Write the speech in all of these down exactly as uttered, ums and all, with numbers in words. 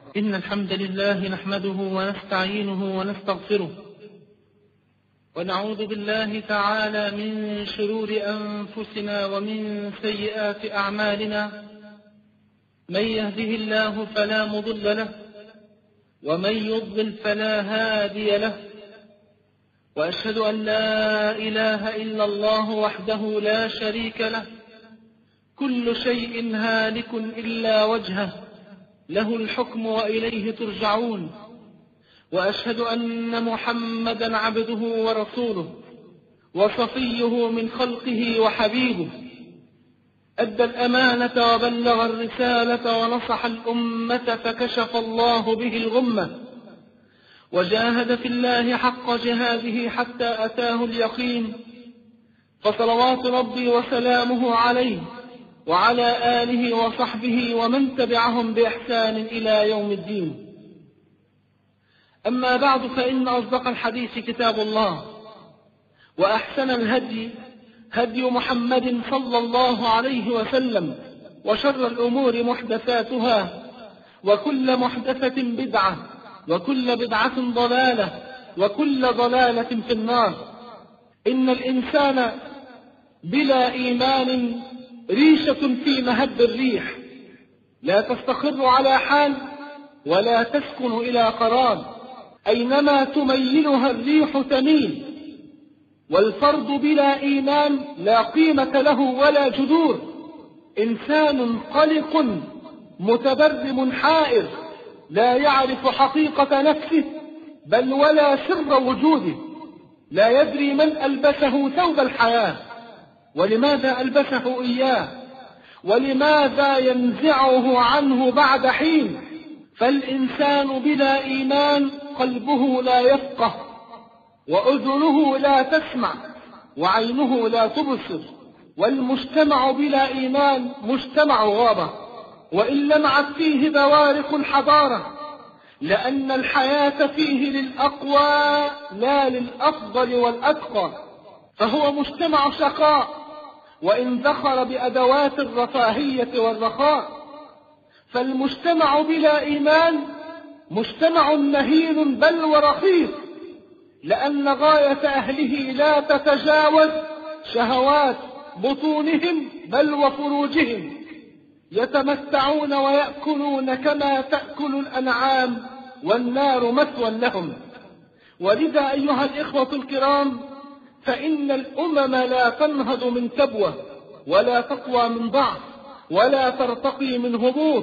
إن الحمد لله نحمده ونستعينه ونستغفره، ونعوذ بالله تعالى من شرور أنفسنا ومن سيئات أعمالنا. من يهده الله فلا مضل له، ومن يضلل فلا هادي له، وأشهد أن لا إله إلا الله وحده لا شريك له، كل شيء هالك إلا وجهه، له الحكم وإليه ترجعون. وأشهد أن محمدا عبده ورسوله وصفيه من خلقه وحبيبه، أدى الأمانة وبلغ الرسالة ونصح الأمة فكشف الله به الغمة، وجاهد في الله حق جهاده حتى أتاه اليقين. فصلوات ربي وسلامه عليه وعلى آله وصحبه ومن تبعهم بإحسان إلى يوم الدين. أما بعد، فإن أصدق الحديث كتاب الله، وأحسن الهدي هدي محمد صلى الله عليه وسلم، وشر الأمور محدثاتها، وكل محدثة بدعة، وكل بدعة ضلالة، وكل ضلالة في النار. إن الإنسان بلا إيمان ريشة في مهب الريح، لا تستقر على حال ولا تسكن إلى قرار، أينما تميلها الريح تميل. والفرد بلا إيمان لا قيمة له ولا جذور، إنسان قلق متبرم حائر، لا يعرف حقيقة نفسه بل ولا سر وجوده، لا يدري من ألبسه ثوب الحياة، ولماذا ألبسه إياه، ولماذا ينزعه عنه بعد حين. فالإنسان بلا إيمان قلبه لا يفقه، وأذنه لا تسمع، وعينه لا تبصر. والمجتمع بلا إيمان مجتمع غابة، وإن لمعت فيه بوارق الحضارة، لأن الحياة فيه للأقوى لا للأفضل والأتقى، فهو مجتمع شقاء وإن ذخر بأدوات الرفاهية والرخاء. فالمجتمع بلا إيمان مجتمع مهين بل ورخيص، لأن غاية أهله لا تتجاوز شهوات بطونهم بل وفروجهم، يتمتعون ويأكلون كما تأكل الأنعام، والنار مثوى لهم. ولذا أيها الإخوة الكرام، فإن الأمم لا تنهض من كبوة، ولا تقوى من ضعف، ولا ترتقي من هبوط،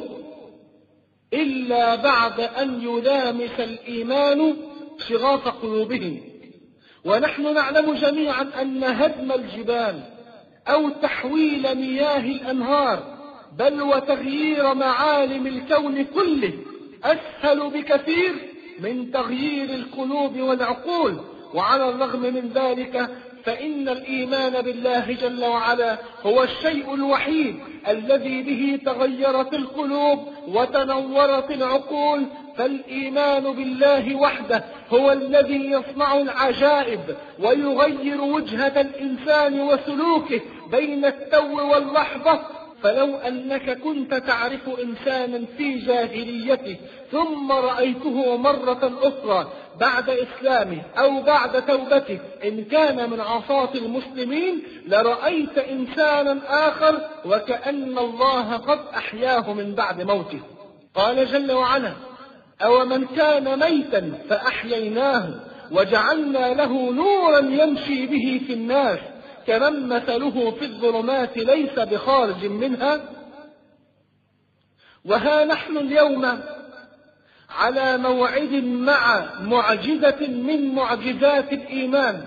إلا بعد أن يلامس الإيمان شغاف قلوبهم. ونحن نعلم جميعا أن هدم الجبال أو تحويل مياه الأنهار بل وتغيير معالم الكون كله أسهل بكثير من تغيير القلوب والعقول. وعلى الرغم من ذلك فإن الإيمان بالله جل وعلا هو الشيء الوحيد الذي به تغيرت القلوب وتنورت العقول. فالإيمان بالله وحده هو الذي يصنع العجائب ويغير وجهة الإنسان وسلوكه بين التو واللحظة. فلو أنك كنت تعرف إنسانا في جاهليته ثم رأيته مرة أخرى بعد إسلامه أو بعد توبته، إن كان من عصاة المسلمين، لرأيت إنسانا آخر وكأن الله قد أحياه من بعد موته. قال جل وعلا: أو من كان ميتا فأحييناه وجعلنا له نورا يمشي به في الناس كمن مثله في الظلمات ليس بخارج منها. وها نحن اليوم على موعد مع معجزة من معجزات الإيمان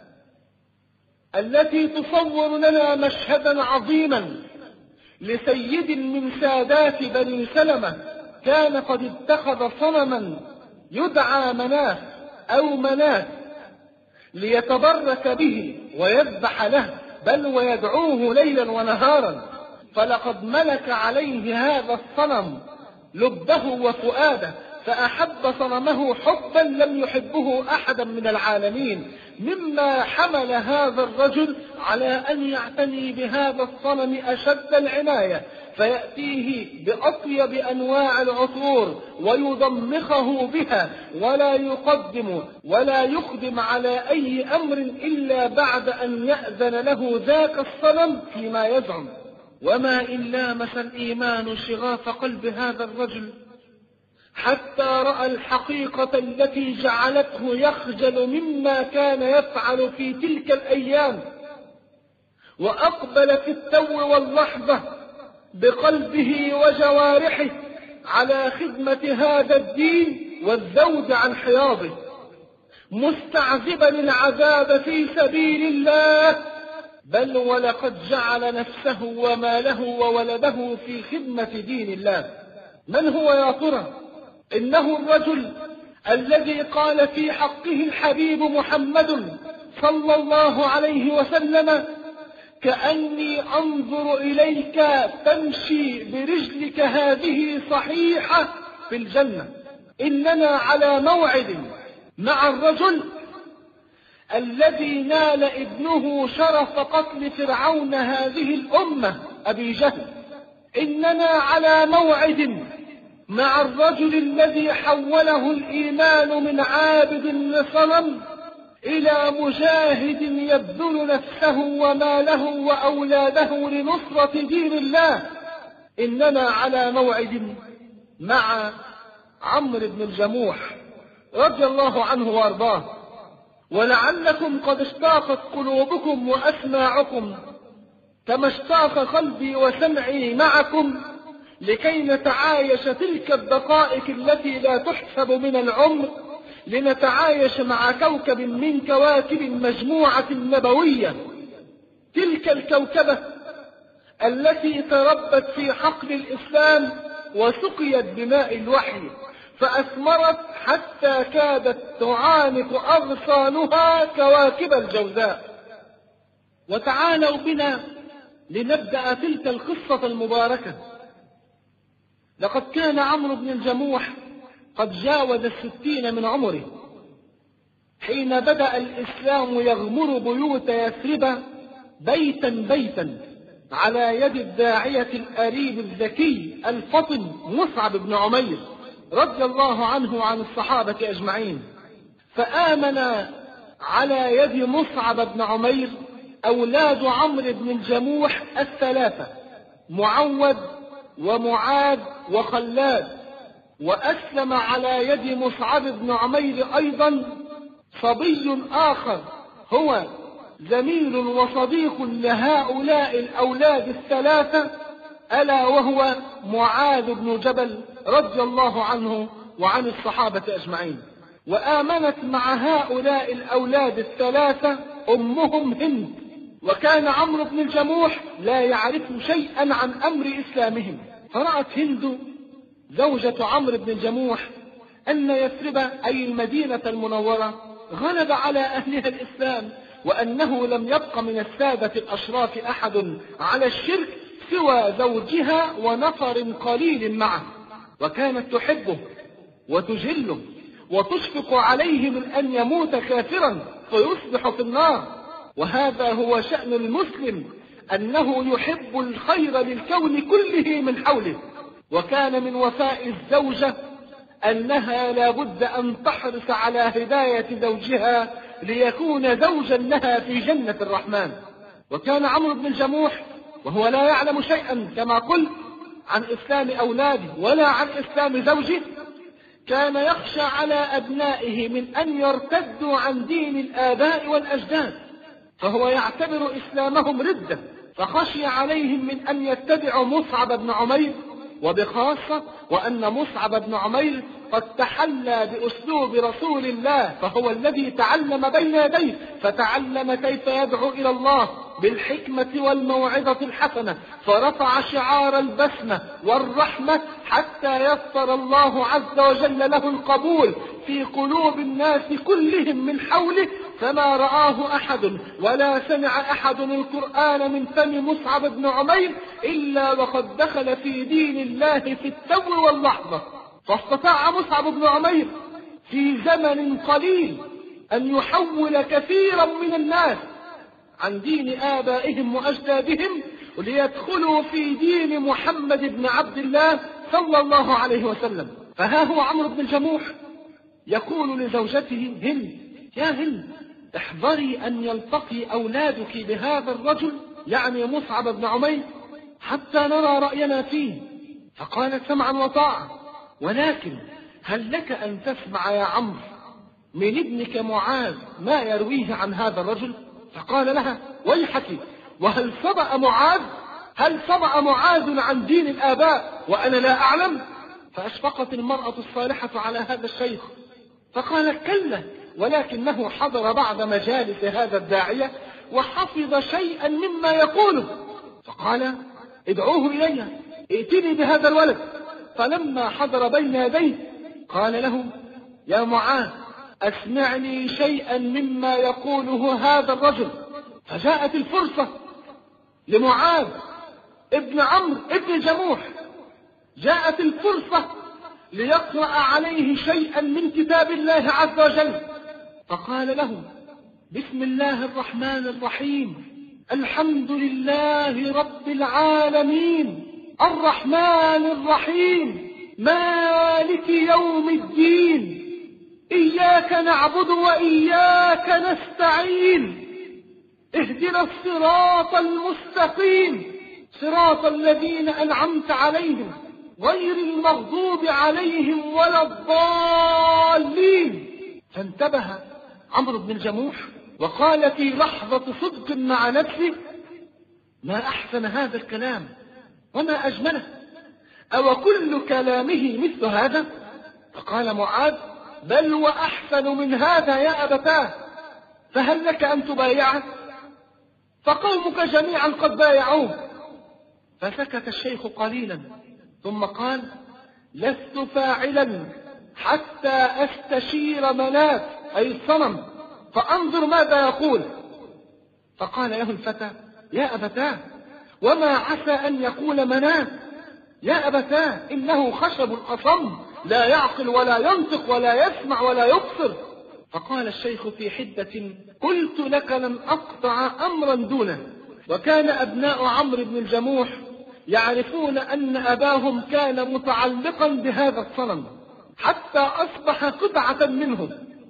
التي تصور لنا مشهدا عظيما لسيد من سادات بني سلمة، كان قد اتخذ صنما يدعى مناة أو مناة ليتبرك به ويذبح له، بل ويدعوه ليلا ونهارا. فلقد ملك عليه هذا الصنم لبه وفؤاده، فأحب صنمه حبا لم يحبه أحدا من العالمين، مما حمل هذا الرجل على أن يعتني بهذا الصنم أشد العناية، فيأتيه بأطيب أنواع العطور ويضمخه بها، ولا يقدم ولا يقدم على أي أمر إلا بعد أن يأذن له ذاك الصنم فيما يزعم. وما إن لامس الإيمان شغاف قلب هذا الرجل حتى رأى الحقيقة التي جعلته يخجل مما كان يفعل في تلك الأيام، وأقبل في التو واللحظة بقلبه وجوارحه على خدمة هذا الدين والذود عن حياضه، مستعذبا العذاب في سبيل الله، بل ولقد جعل نفسه وماله وولده في خدمة دين الله. من هو يا ترى؟ إنه الرجل الذي قال في حقه الحبيب محمد صلى الله عليه وسلم: كأني أنظر إليك تمشي برجلك هذه صحيحة في الجنة. إننا على موعد مع الرجل الذي نال ابنه شرف قتل فرعون هذه الأمة أبي جهل. إننا على موعد مع الرجل الذي حوله الإيمان من عابد لصنم إلى مجاهد يبذل نفسه وماله وأولاده لنصرة دين الله. إننا على موعد مع عمرو بن الجموح رضي الله عنه وارضاه. ولعلكم قد اشتاقت قلوبكم وأسماعكم كما اشتاق قلبي وسمعي معكم لكي نتعايش تلك الدقائق التي لا تحسب من العمر، لنتعايش مع كوكب من كواكب المجموعة النبوية، تلك الكوكبة التي تربت في حقل الإسلام وسقيت بماء الوحي فأثمرت حتى كادت تعانق أغصانها كواكب الجوزاء. وتعالوا بنا لنبدأ تلك القصة المباركة. لقد كان عمرو بن الجموح قد جاوز الستين من عمره حين بدأ الإسلام يغمر بيوت يثرب بيتا بيتا على يد الداعية الأريب الذكي الفطن مصعب بن عمير رضي الله عنه وعن الصحابة أجمعين. فآمن على يد مصعب بن عمير أولاد عمرو بن الجموح الثلاثة: معوذ ومعاذ وخلاد. وأسلم على يد مصعب بن عمير أيضا صبي آخر هو زميل وصديق لهؤلاء الأولاد الثلاثة، ألا وهو معاذ بن جبل رضي الله عنه وعن الصحابة أجمعين. وآمنت مع هؤلاء الأولاد الثلاثة أمهم هند. وكان عمرو بن الجموح لا يعرف شيئا عن أمر إسلامهم، فرأت هند زوجة عمرو بن الجموح أن يثرب أي المدينة المنورة غلب على أهلها الإسلام، وأنه لم يبق من السادة الأشراف أحد على الشرك سوى زوجها ونفر قليل معه، وكانت تحبه وتجله وتشفق عليه من أن يموت كافرا فيصبح في النار. وهذا هو شأن المسلم، أنه يحب الخير للكون كله من حوله. وكان من وفاء الزوجة أنها لا بد أن تحرص على هداية زوجها ليكون زوجا لها في جنة الرحمن. وكان عمرو بن الجموح وهو لا يعلم شيئا كما قلت عن إسلام أولاده ولا عن إسلام زوجه، كان يخشى على أبنائه من أن يرتدوا عن دين الآباء والأجداد، فهو يعتبر إسلامهم ردة، فخشي عليهم من أن يتبعوا مصعب بن عمير، وبخاصة وأن مصعب بن عمير قد تحلى بأسلوب رسول الله، فهو الذي تعلم بين يديه، فتعلم كيف يدعو إلى الله بالحكمة والموعظة الحسنة، فرفع شعار البسمة والرحمة حتى يسر الله عز وجل له القبول في قلوب الناس كلهم من حوله، فما رآه أحد ولا سمع أحد القرآن من فم مصعب بن عمير إلا وقد دخل في دين الله في التو واللحظة. فاستطاع مصعب بن عمير في زمن قليل أن يحول كثيرا من الناس عن دين آبائهم وأجدادهم ليدخلوا في دين محمد بن عبد الله صلى الله عليه وسلم. فها هو عمرو بن الجموح يقول لزوجته هند: يا هند، احذري أن يلتقي أولادك بهذا الرجل، يعني مصعب بن عمير، حتى نرى رأينا فيه. فقالت: سمعا وطاعة، ولكن هل لك أن تسمع يا عمرو من ابنك معاذ ما يرويه عن هذا الرجل؟ فقال لها: ويحك، وهل سبأ معاذ هل سبأ معاذ عن دين الآباء وأنا لا أعلم؟ فأشفقت المرأة الصالحة على هذا الشيخ، فقالت: كلا، ولكنه حضر بعض مجالس هذا الداعية وحفظ شيئا مما يقوله. فقال: ادعوه إلي، ائتني بهذا الولد. فلما حضر بين يديه قال له: يا معاذ، أسمعني شيئا مما يقوله هذا الرجل. فجاءت الفرصة لمعاذ ابن عمرو ابن الجموح، جاءت الفرصة ليقرأ عليه شيئا من كتاب الله عز وجل. فقال له: بسم الله الرحمن الرحيم، الحمد لله رب العالمين، الرحمن الرحيم، مالك يوم الدين، إياك نعبد وإياك نستعين، اهدنا الصراط المستقيم، صراط الذين أنعمت عليهم غير المغضوب عليهم ولا الضالين. فانتبه عمرو بن الجموح وقال في لحظة صدق مع نفسه: ما أحسن هذا الكلام وما أجمله، أو كل كلامه مثل هذا؟ فقال معاذ: بل وأحسن من هذا يا أبتاه، فهل لك أن تبايعه؟ فقومك جميعا قد بايعوه. فسكت الشيخ قليلا ثم قال: لست فاعلا حتى أستشير منات أي الصنم فأنظر ماذا يقول. فقال له الفتى: يا أبتاه، وما عسى أن يقول منات؟ يا أبتاه، إنه خشب أصم لا يعقل ولا ينطق ولا يسمع ولا يبصر. فقال الشيخ في حدة: قلت لك لن أقطع أمرا دونه. وكان أبناء عمرو بن الجموح يعرفون أن أباهم كان متعلقا بهذا الصنم حتى أصبح قطعة منهم،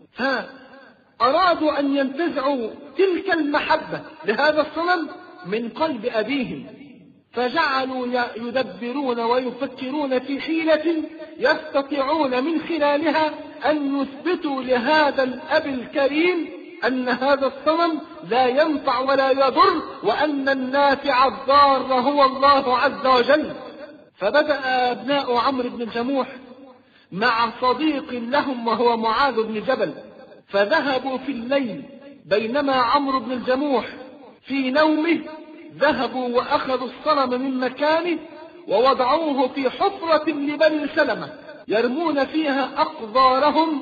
فأرادوا أن ينتزعوا تلك المحبة لهذا الصنم من قلب أبيهم، فجعلوا يدبرون ويفكرون في حيلة يستطيعون من خلالها أن يثبتوا لهذا الأب الكريم أن هذا الصنم لا ينفع ولا يضر، وأن النافع الضار هو الله عز وجل. فبدأ أبناء عمرو بن الجموح مع صديق لهم وهو معاذ بن جبل، فذهبوا في الليل بينما عمرو بن الجموح في نومه، ذهبوا وأخذوا الصنم من مكانه ووضعوه في حفرة لبني سلمة يرمون فيها أقدارهم،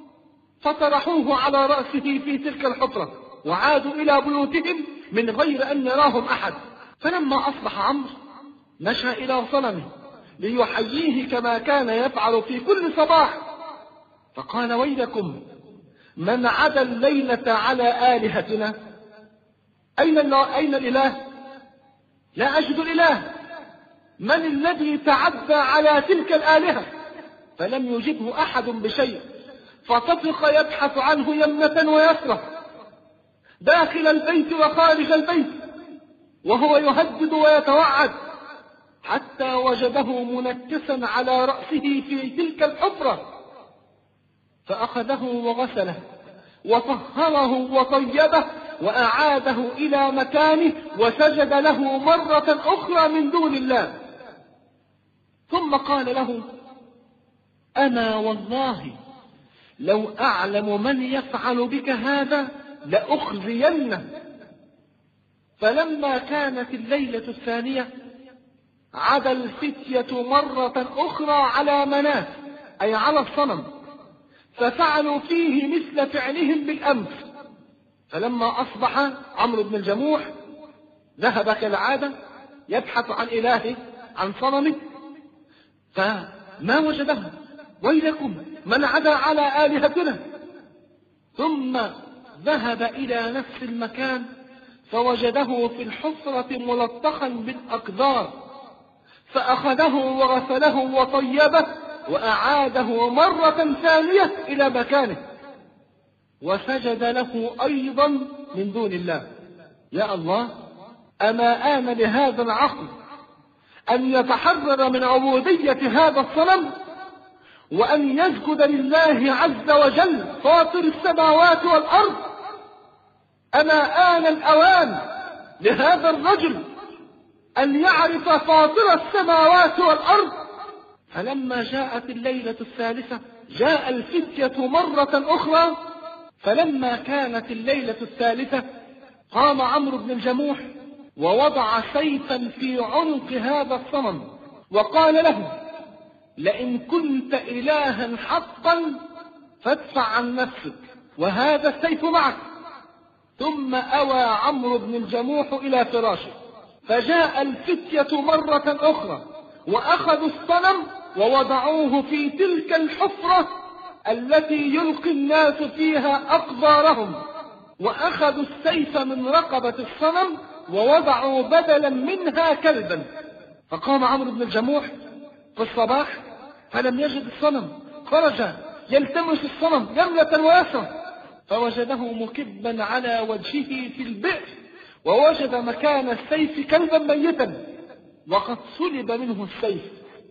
فطرحوه على رأسه في تلك الحفرة وعادوا إلى بيوتهم من غير أن يراهم أحد. فلما أصبح عمرو مشى إلى صنمه ليحييه كما كان يفعل في كل صباح، فقال: ويلكم، من عدا الليلة على آلهتنا؟ أين أين الإله؟ لا أجد الإله، من الذي تعدى على تلك الآلهة؟ فلم يجبه أحد بشيء، فطفق يبحث عنه يمنة ويسرة داخل البيت وخارج البيت وهو يهدد ويتوعد، حتى وجده منكسا على رأسه في تلك الحفرة، فأخذه وغسله وطهره وطيبه وأعاده إلى مكانه وسجد له مرة أخرى من دون الله، ثم قال له: أنا والله لو أعلم من يفعل بك هذا لأخزينه. فلما كانت الليلة الثانية عدا الفتية مرة أخرى على منات أي على الصنم، ففعلوا فيه مثل فعلهم بالأمس. فلما أصبح عمرو بن الجموح ذهب كالعادة يبحث عن إلهه عن صنمه، فما وجده، ويلكم من عدا على آلهتنا. ثم ذهب إلى نفس المكان فوجده في الحفرة ملطخا بالأقدار، فأخذه وغسله وطيبه وأعاده مرة ثانية إلى مكانه، وسجد له أيضا من دون الله. يا الله، أما آن لهذا العقل أن يتحرر من عبودية هذا الصنم وأن يسجد لله عز وجل فاطر السماوات والأرض؟ أما آن الأوان لهذا الرجل أن يعرف فاطر السماوات والأرض؟ فلما جاءت الليلة الثالثة جاء الفتية مرة أخرى. فلما كانت الليلة الثالثة قام عمرو بن الجموح ووضع سيفا في عنق هذا الصنم وقال له: لئن كنت إلها حقا فادفع عن نفسك وهذا السيف معك. ثم أوى عمرو بن الجموح إلى فراشه، فجاء الفتية مرة أخرى وأخذوا الصنم ووضعوه في تلك الحفرة التي يلقي الناس فيها أقدارهم، وأخذوا السيف من رقبة الصنم ووضعوا بدلا منها كلبا. فقام عمرو بن الجموح في الصباح فلم يجد الصنم، خرج يلتمس الصنم يمنة ويسرى فوجده مكبا على وجهه في البئر، ووجد مكان السيف كلبا ميتا وقد سلب منه السيف،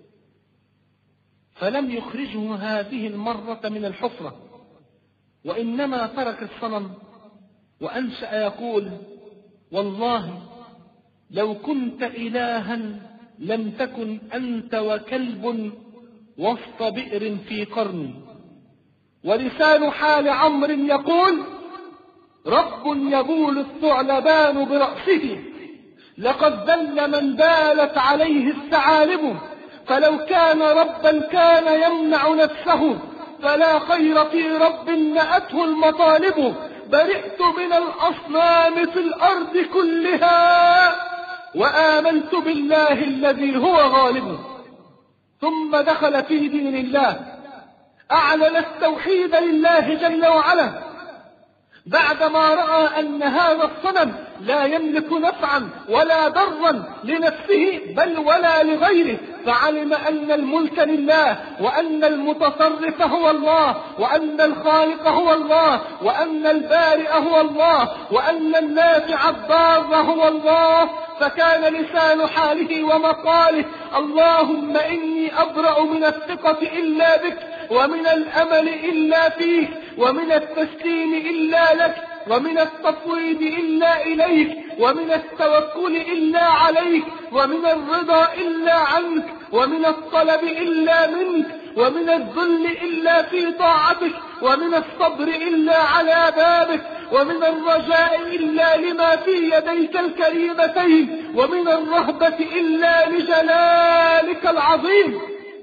فلم يخرجه هذه المرة من الحفرة، وإنما ترك الصنم وأنشأ يقول: والله لو كنت إلها لم تكن أنت وكلب وسط بئر في قرن. ولسان حال عمرو يقول: رب يبول الثعلبان برأسه، لقد ذل من بالت عليه الثعالب، فلو كان ربا كان يمنع نفسه، فلا خير في رب نأته المطالب. برئت من الأصنام في الأرض كلها وآمنت بالله الذي هو غالب. ثم دخل في دين الله، أعلن التوحيد لله جل وعلا بعدما رأى أن هذا الصنم لا يملك نفعا ولا ضرا لنفسه بل ولا لغيره، فعلم أن الملك لله، وأن المتصرف هو الله، وأن الخالق هو الله، وأن البارئ هو الله، وأن النافع الضار هو الله. فكان لسان حاله ومقاله: اللهم إني أبرأ من الثقة إلا بك، ومن الأمل إلا فيك، ومن التسليم إلا لك، ومن التفويض إلا إليك، ومن التوكل إلا عليك، ومن الرضا إلا عنك، ومن الطلب إلا منك، ومن الذل إلا في طاعتك، ومن الصبر إلا على بابك، ومن الرجاء إلا لما في يديك الكريمتين، ومن الرهبة إلا لجلالك العظيم.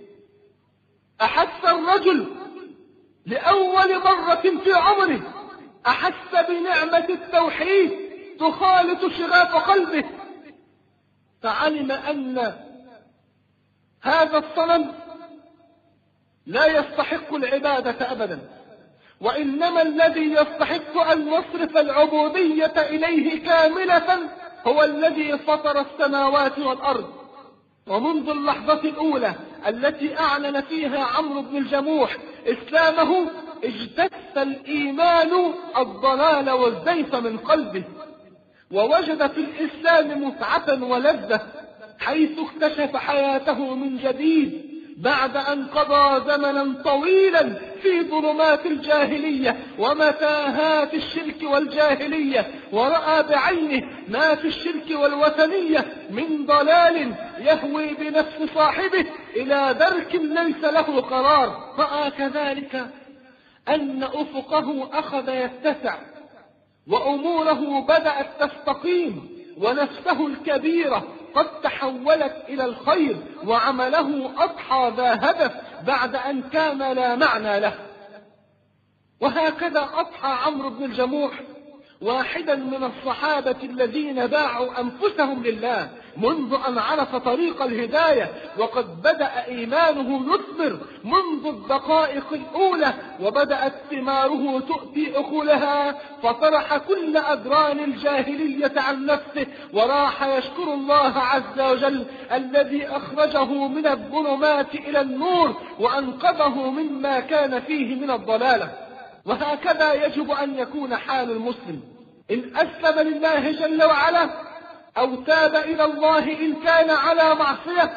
أحس الرجل لأول مرة في عمره، أحس بنعمة التوحيد تخالط شغاف قلبه، فعلم أن هذا الصنم لا يستحق العبادة أبدا، وإنما الذي يستحق أن نصرف العبودية إليه كاملة هو الذي فطر السماوات والأرض. ومنذ اللحظة الأولى التي أعلن فيها عمرو بن الجموح إسلامه اجتث الإيمان الضلال والزيف من قلبه، ووجد في الإسلام متعة ولذة، حيث اكتشف حياته من جديد بعد أن قضى زمنا طويلا في ظلمات الجاهلية ومتاهات الشرك والجاهلية، ورأى بعينه ما في الشرك والوثنية من ضلال يهوي بنفس صاحبه إلى درك ليس له قرار. رأى كذلك أن أفقه أخذ يتسع، وأموره بدأت تستقيم، ونفسه الكبيرة قد تحولت إلى الخير، وعمله أضحى ذا هدف بعد أن كان لا معنى له. وهكذا أضحى عمرو بن الجموح واحدا من الصحابة الذين باعوا أنفسهم لله منذ أن عرف طريق الهداية، وقد بدأ إيمانه يثمر منذ الدقائق الأولى، وبدأت ثماره تؤتي أكلها، فطرح كل أدران الجاهلية عن نفسه وراح يشكر الله عز وجل الذي أخرجه من الظلمات إلى النور وأنقذه مما كان فيه من الضلالة. وهكذا يجب أن يكون حال المسلم إن أسلم لله جل وعلا أو تاب إلى الله إن كان على معصية،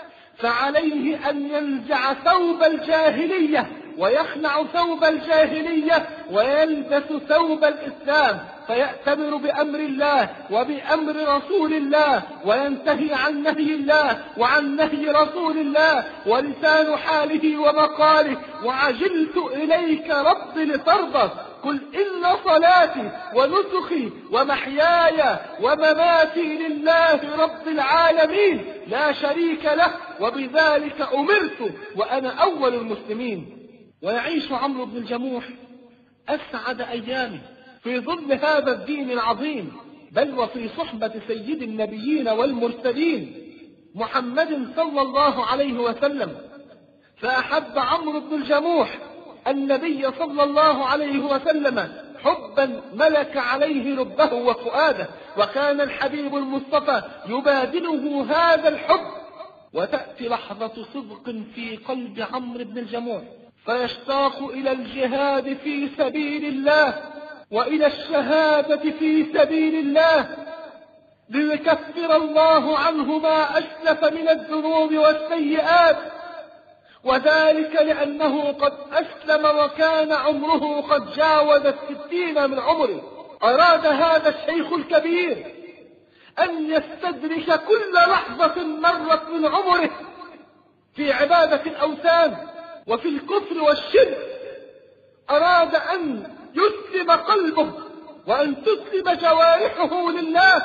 فعليه أن ينزع ثوب الجاهلية ويخلع ثوب الجاهلية ويلبس ثوب الإسلام، فيأتمر بأمر الله وبأمر رسول الله وينتهي عن نهي الله وعن نهي رسول الله، ولسان حاله ومقاله وعجلت إليك رب لترضى، قل إن صلاتي ونسخي ومحياي ومماتي لله رب العالمين لا شريك له وبذلك أمرت وأنا أول المسلمين. ويعيش عمرو بن الجموح أسعد أيامه في ظل هذا الدين العظيم، بل وفي صحبة سيد النبيين والمرسلين محمد صلى الله عليه وسلم، فأحب عمرو بن الجموح النبي صلى الله عليه وسلم حبا ملك عليه لبه وفؤاده، وكان الحبيب المصطفى يبادله هذا الحب. وتأتي لحظة صدق في قلب عمرو بن الجموح فيشتاق إلى الجهاد في سبيل الله وإلى الشهادة في سبيل الله ليكفر الله عنه ما أسلف من الذنوب والسيئات، وذلك لأنه قد أسلم وكان عمره قد جاوز الستين من عمره. أراد هذا الشيخ الكبير أن يستدرك كل لحظة مرت من عمره في عبادة الأوثان وفي الكفر والشرك، أراد أن يسلم قلبه وأن تسلم جوارحه لله،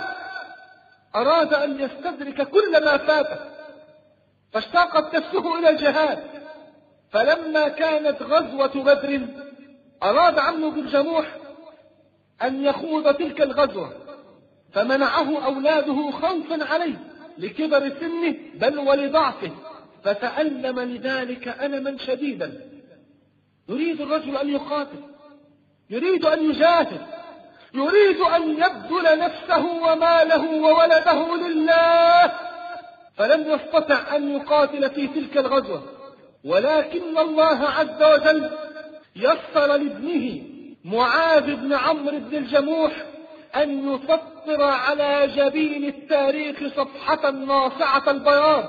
أراد أن يستدرك كل ما فاته، فاشتاقت نفسه إلى الجهاد. فلما كانت غزوة بدر أراد عمرو بن الجموح أن يخوض تلك الغزوة، فمنعه أولاده خوفا عليه لكبر سنه بل ولضعفه، فتألم لذلك ألما شديدا. يريد الرجل أن يقاتل، يريد أن يجاهد، يريد أن يبذل نفسه وماله وولده لله، فلم يستطع أن يقاتل في تلك الغزوة، ولكن الله عز وجل يسر لابنه معاذ بن عمرو بن الجموح أن يسطر على جبين التاريخ صفحة ناصعة البياض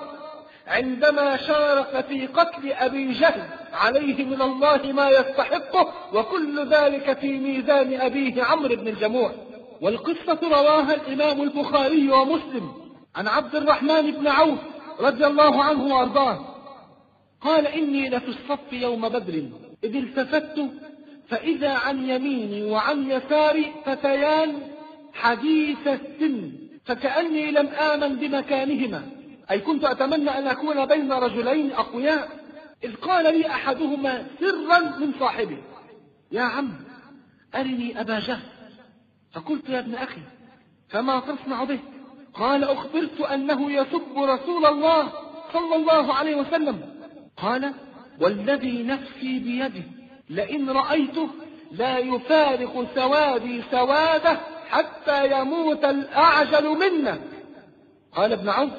عندما شارك في قتل أبي جهل عليه من الله ما يستحقه، وكل ذلك في ميزان أبيه عمرو بن الجموح. والقصة رواها الإمام البخاري ومسلم عن عبد الرحمن بن عوف رضي الله عنه وأرضاه قال: إني لفي الصف يوم بدر إذ التفت فإذا عن يميني وعن يساري فتيان حديث السن، فكأني لم آمن بمكانهما، أي كنت أتمنى أن أكون بين رجلين أقوياء، إذ قال لي أحدهما سرا من صاحبه: يا عم أرني أبا جهل. فقلت: يا ابن أخي فما تصنع به؟ قال: أخبرت أنه يسب رسول الله صلى الله عليه وسلم. قال: والذي نفسي بيده لئن رأيته لا يفارق سوادي سواده حتى يموت الأعجل منا. قال ابن عوف: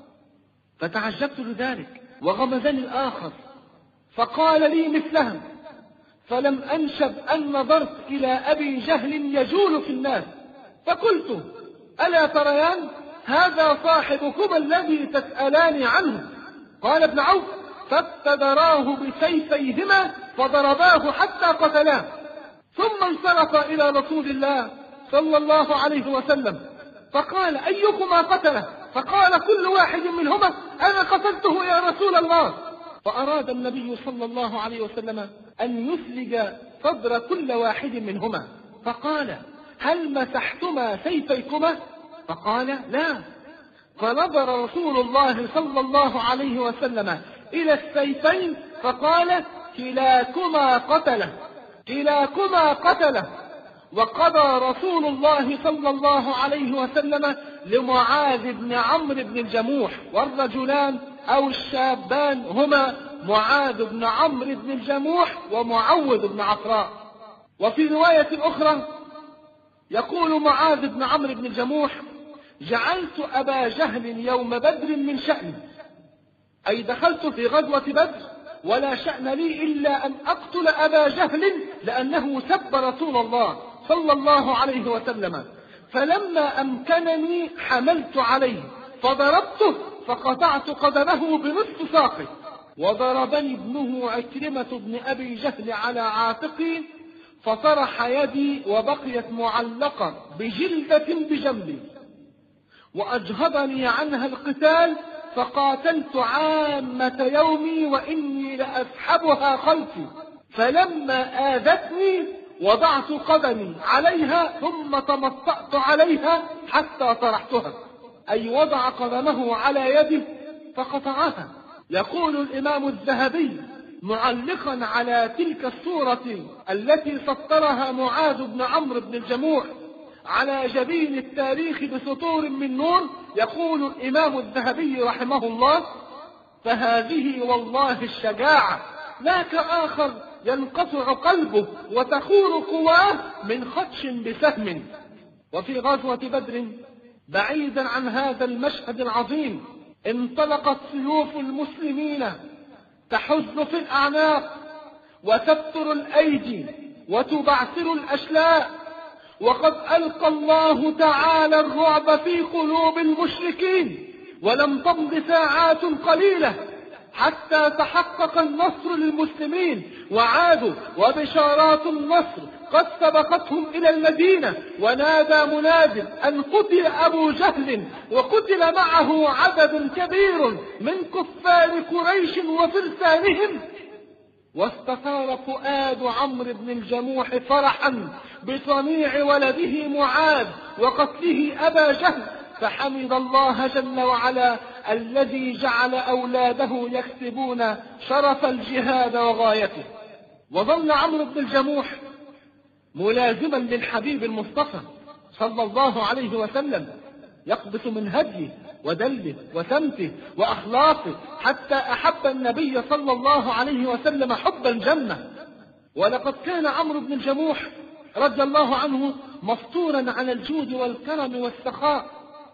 فتعجبت لذلك وغمزني الآخر فقال لي مثلها، فلم أنشب أن نظرت إلى أبي جهل يجول في الناس، فقلت: ألا تريان هذا صاحبكما الذي تسألان عنه؟ قال ابن عوف: فابتدراه بسيفيهما فضرباه حتى قتلاه، ثم انصرف إلى رسول الله صلى الله عليه وسلم فقال: أيكما قتله؟ فقال كل واحد منهما: أنا قتلته يا رسول الله. فأراد النبي صلى الله عليه وسلم أن يثلج صدر كل واحد منهما، فقال: هل مسحتما سيفيكما؟ فقال: لا. فنظر رسول الله صلى الله عليه وسلم إلى السيفين فقال: كلاكما قتله، كلاكما قتله. وقضى رسول الله صلى الله عليه وسلم لمعاذ بن عمرو بن الجموح، والرجلان أو الشابان هما معاذ بن عمرو بن الجموح ومعوذ بن عفراء. وفي رواية أخرى يقول معاذ بن عمرو بن الجموح: جعلت أبا جهل يوم بدر من شأني، أي دخلت في غزوة بدر ولا شأن لي إلا أن أقتل أبا جهل لأنه سب رسول الله صلى الله عليه وسلم، فلما أمكنني حملت عليه فضربته فقطعت قدمه بنصف ساقه، وضربني ابنه عكرمة بن أبي جهل على عاتقي فطرح يدي وبقيت معلقة بجلدة بجنبي، وأجهضني عنها القتال فقاتلت عامة يومي وإني لأسحبها خلفي، فلما آذتني وضعت قدمي عليها ثم تمطأت عليها حتى طرحتها، أي وضع قدمه على يده فقطعها. يقول الإمام الذهبي معلقا على تلك الصورة التي سطرها معاذ بن عمرو بن الجموح على جبين التاريخ بسطور من نور، يقول الإمام الذهبي رحمه الله: فهذه والله الشجاعة، لا كآخر ينقطع قلبه وتخور قواه من خدش بسهم. وفي غزوة بدر بعيدا عن هذا المشهد العظيم انطلقت سيوف المسلمين تحز في الأعناق وتبتر الأيدي وتبعثر الأشلاء، وقد ألقى الله تعالى الرعب في قلوب المشركين، ولم تمض ساعات قليلة حتى تحقق النصر للمسلمين وعادوا وبشارات النصر قد سبقتهم إلى المدينة. ونادى مناد أن قتل أبو جهل وقتل معه عدد كبير من كفار قريش وفرسانهم، واستثار فؤاد عمرو بن الجموح فرحا بصنيع ولده معاذ وقتله أبا جهل، فحمد الله جل وعلا الذي جعل أولاده يكسبون شرف الجهاد وغايته. وظل عمرو بن الجموح ملازما للحبيب المصطفى صلى الله عليه وسلم، يقبس من هديه ودله وسمته وأخلاقه حتى أحب النبي صلى الله عليه وسلم حبا جما. ولقد كان عمرو بن الجموح رضي الله عنه مفطورا على الجود والكرم والسخاء،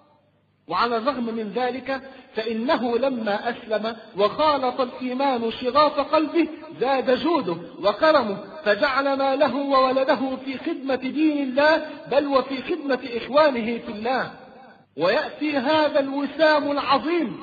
وعلى الرغم من ذلك فإنه لما أسلم وخالط الإيمان شغاف قلبه زاد جوده وكرمه، فجعل ماله وولده في خدمة دين الله بل وفي خدمة إخوانه في الله. ويأتي هذا الوسام العظيم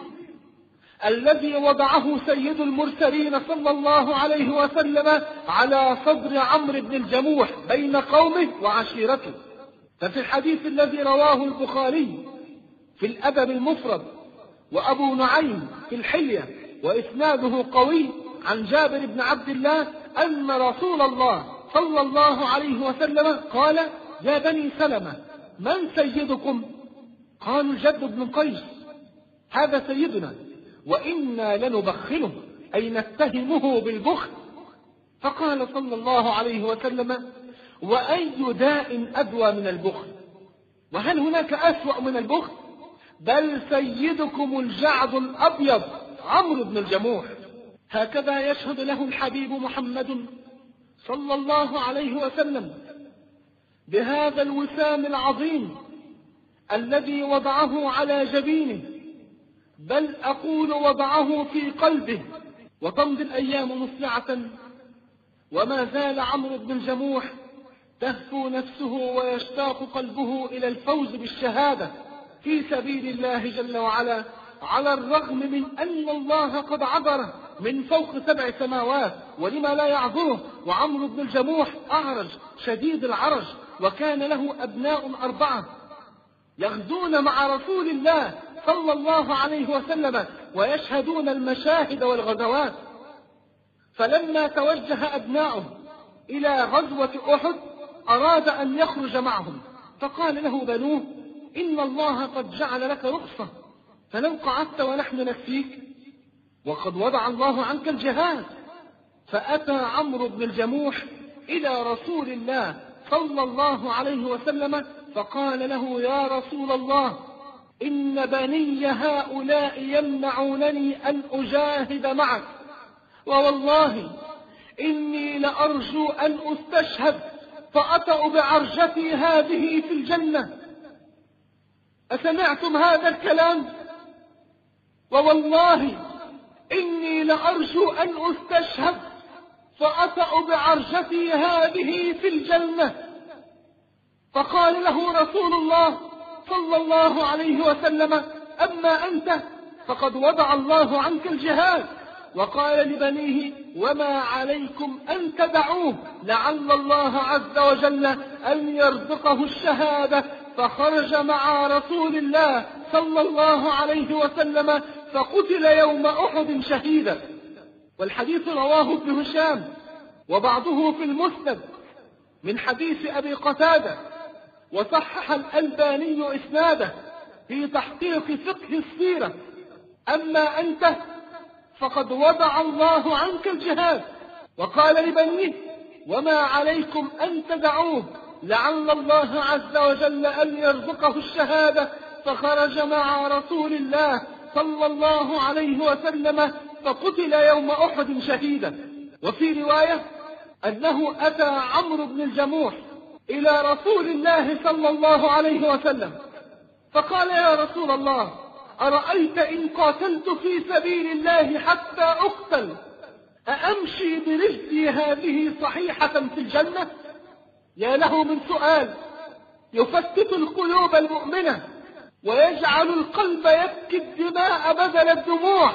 الذي وضعه سيد المرسلين صلى الله عليه وسلم على صدر عمرو بن الجموح بين قومه وعشيرته. ففي الحديث الذي رواه البخاري في الأدب المفرد وأبو نعيم في الحلية وإسناده قوي عن جابر بن عبد الله أن رسول الله صلى الله عليه وسلم قال: يا بني سلمة من سيدكم؟ قالوا: الجد بن قيس، هذا سيدنا وإنا لنبخله أي نتهمه بالبخل. فقال صلى الله عليه وسلم: وأي داء أدوى من البخل؟ وهل هناك أسوأ من البخل؟ بل سيدكم الجعد الأبيض عمرو بن الجموح. هكذا يشهد له الحبيب محمد صلى الله عليه وسلم بهذا الوسام العظيم الذي وضعه على جبينه، بل أقول وضعه في قلبه. وتمضي الأيام مسرعة وما زال عمرو بن الجموح تهفو نفسه ويشتاق قلبه إلى الفوز بالشهادة في سبيل الله جل وعلا، على الرغم من أن الله قد عبره من فوق سبع سماوات، ولما لا يعذره. وعمرو بن الجموح أعرج شديد العرج، وكان له أبناء أربعة يغزون مع رسول الله صلى الله عليه وسلم ويشهدون المشاهد والغزوات. فلما توجه أبناؤه إلى غزوة أحد أراد أن يخرج معهم، فقال له بنوه: إن الله قد جعل لك رخصة، فلو قعدت ونحن نكفيك، وقد وضع الله عنك الجهاد. فأتى عمرو بن الجموح إلى رسول الله صلى الله عليه وسلم فقال له: يا رسول الله، إن بني هؤلاء يمنعونني أن أجاهد معك، ووالله إني لأرجو أن أستشهد فأطأ بعرجتي هذه في الجنة. أسمعتم هذا الكلام؟ ووالله إني لأرجو أن أستشهد فأطأ بعرجتي هذه في الجنة. فقال له رسول الله صلى الله عليه وسلم: أما أنت فقد وضع الله عنك الجهاد. وقال لبنيه: وما عليكم أن تدعوه لعل الله عز وجل أن يرزقه الشهادة. فخرج مع رسول الله صلى الله عليه وسلم فقتل يوم أحد شهيدا. والحديث رواه ابن هشام وبعضه في المسند من حديث أبي قتادة، وصحح الألباني إسناده في تحقيق فقه السيرة. أما أنت فقد وضع الله عنك الجهاد. وقال لبنيه: وما عليكم أن تدعوه لعل الله عز وجل أن يرزقه الشهادة. فخرج مع رسول الله صلى الله عليه وسلم فقتل يوم أحد شهيدا. وفي رواية أنه أتى عمرو بن الجموح إلى رسول الله صلى الله عليه وسلم فقال: يا رسول الله، أرأيت إن قاتلت في سبيل الله حتى أقتل أأمشي برجلي هذه صحيحة في الجنة؟ يا له من سؤال يفتت القلوب المؤمنة ويجعل القلب يبكي الدماء بدل الدموع.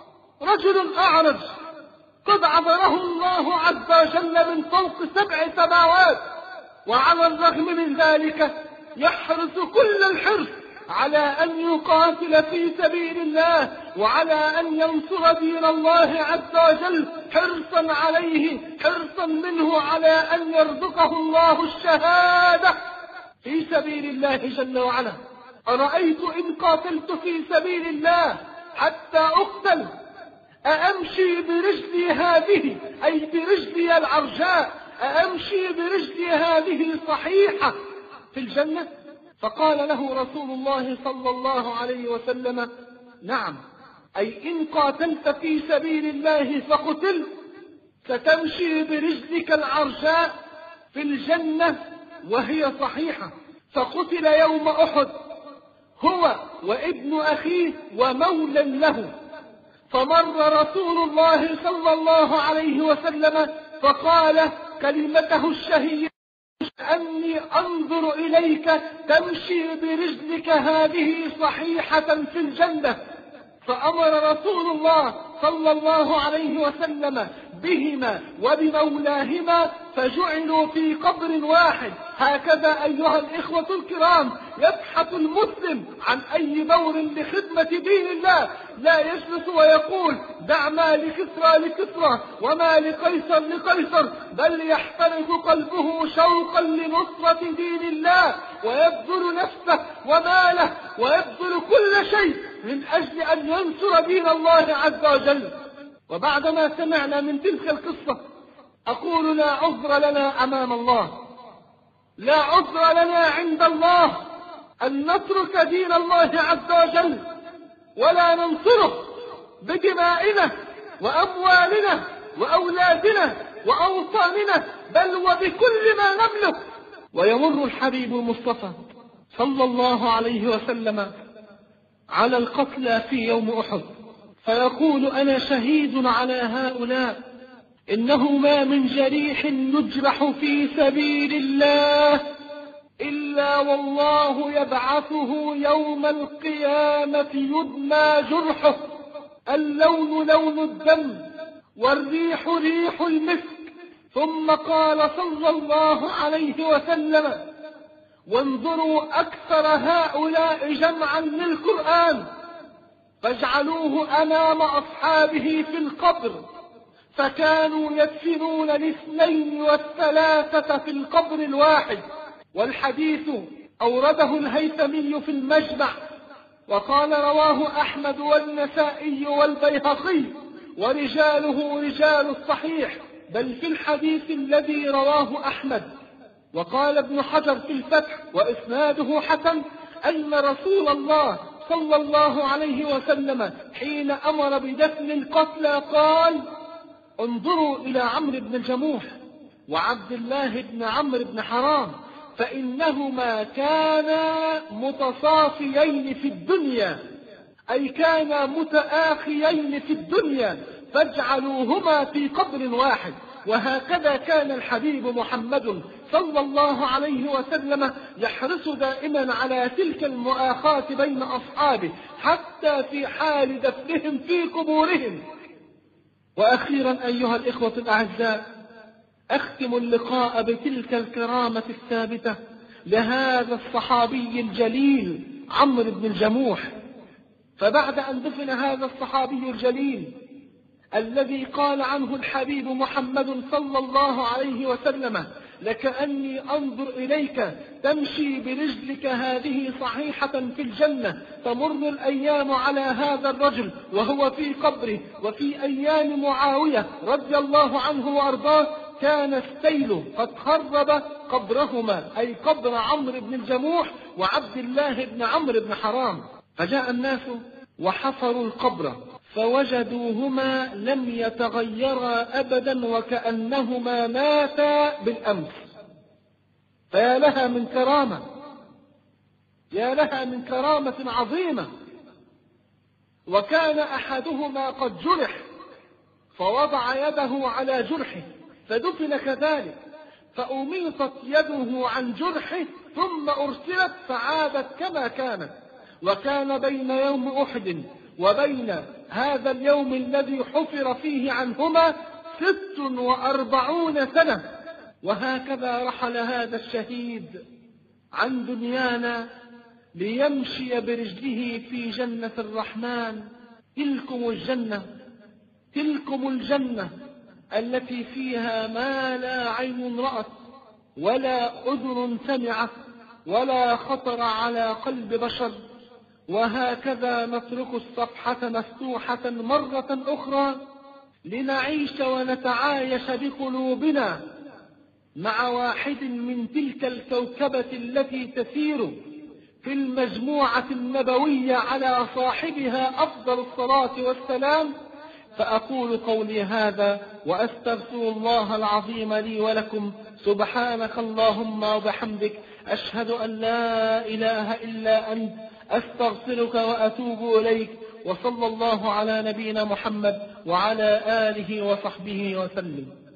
رجل أعرج قد عبره الله عز وجل من فوق سبع سماوات، وعلى الرغم من ذلك يحرص كل الحرص على أن يقاتل في سبيل الله وعلى أن ينصر دين الله عز وجل، حرصا عليه حرصا منه على أن يرزقه الله الشهادة في سبيل الله جل وعلا. أرأيت إن قاتلت في سبيل الله حتى أقتل أأمشي برجلي هذه، أي برجلي العرجاء، أأمشي برجلي هذه صحيحة في الجنة؟ فقال له رسول الله صلى الله عليه وسلم: نعم، أي إن قاتلت في سبيل الله فقتلت ستمشي برجلك العرجاء في الجنة وهي صحيحة. فقتل يوم أحد هو وابن أخيه ومولى له. فمر رسول الله صلى الله عليه وسلم فقال كلمته الشهيرة: أني أنظر إليك تمشي برجلك هذه صحيحة في الجنة. فأمر رسول الله صلى الله عليه وسلم بهما وبمولاهما فجعلوا في قبر واحد. هكذا أيها الإخوة الكرام يبحث المسلم عن أي دور لخدمة دين الله، لا يجلس ويقول دع ما لكسرى لكسرى وما لقيصر لقيصر، بل يحترق قلبه شوقا لنصرة دين الله ويبذل نفسه وماله ويبذل كل شيء من أجل أن ينصر دين الله عز وجل. وبعدما سمعنا من تلك القصة أقول لا عذر لنا أمام الله، لا عذر لنا عند الله أن نترك دين الله عز وجل ولا ننصره بدمائنا وأموالنا وأولادنا وأوطاننا، بل وبكل ما نملك. ويمر الحبيب المصطفى صلى الله عليه وسلم على القتلى في يوم أحد فيقول: أنا شهيد على هؤلاء، إنه ما من جريح يجرح في سبيل الله إلا والله يبعثه يوم القيامة يدمى جرحه، اللون لون الدم والريح ريح المسك. ثم قال صلى الله عليه وسلم: وانظروا أكثر هؤلاء جمعا للقرآن فاجعلوه أمام أصحابه في القبر، فكانوا يدفنون الاثنين والثلاثة في القبر الواحد. والحديث أورده الهيثمي في المجمع، وقال رواه أحمد والنسائي والبيهقي ورجاله رجال الصحيح. بل في الحديث الذي رواه أحمد وقال ابن حجر في الفتح وإسناده حسن أن رسول الله صلى الله عليه وسلم حين أمر بدفن القتلى قال: انظروا إلى عمرو بن الجموح وعبد الله بن عمرو بن حرام، فإنهما كانا متصافيين في الدنيا، أي كانا متآخيين في الدنيا، فاجعلوهما في قبر واحد. وهكذا كان الحبيب محمد صلى الله عليه وسلم يحرص دائما على تلك المؤاخاة بين أصحابه حتى في حال دفنهم في قبورهم. وأخيرا أيها الإخوة الأعزاء، أختم اللقاء بتلك الكرامة الثابتة لهذا الصحابي الجليل عمرو بن الجموح. فبعد أن دفن هذا الصحابي الجليل الذي قال عنه الحبيب محمد صلى الله عليه وسلم: لكأني أنظر إليك تمشي برجلك هذه صحيحة في الجنة، تمر الأيام على هذا الرجل وهو في قبره. وفي أيام معاوية رضي الله عنه وأرضاه كان السيل قد خرب قبرهما، أي قبر عمرو بن الجموح وعبد الله بن عمرو بن حرام. فجاء الناس وحفروا القبر فوجدوهما لم يتغيرا أبدا وكأنهما ماتا بالأمس. فيا لها من كرامة، يا لها من كرامة عظيمة. وكان أحدهما قد جرح فوضع يده على جرحه فدفن كذلك، فأميطت يده عن جرحه ثم أرسلت فعادت كما كانت. وكان بين يوم أحد وبين هذا اليوم الذي حفر فيه عنهما ست وأربعون سنة. وهكذا رحل هذا الشهيد عن دنيانا ليمشي برجله في جنة الرحمن. تلكم الجنة، تلكم الجنة التي فيها ما لا عين رأت ولا أذن سمعت ولا خطر على قلب بشر. وهكذا نترك الصفحة مفتوحة مرة أخرى لنعيش ونتعايش بقلوبنا مع واحد من تلك الكوكبة التي تسير في المجموعة النبوية على صاحبها أفضل الصلاة والسلام. فأقول قولي هذا وأستغفر الله العظيم لي ولكم. سبحانك اللهم وبحمدك، أشهد أن لا إله إلا أنت، أستغفرك وأتوب إليك. وصلى الله على نبينا محمد وعلى آله وصحبه وسلم.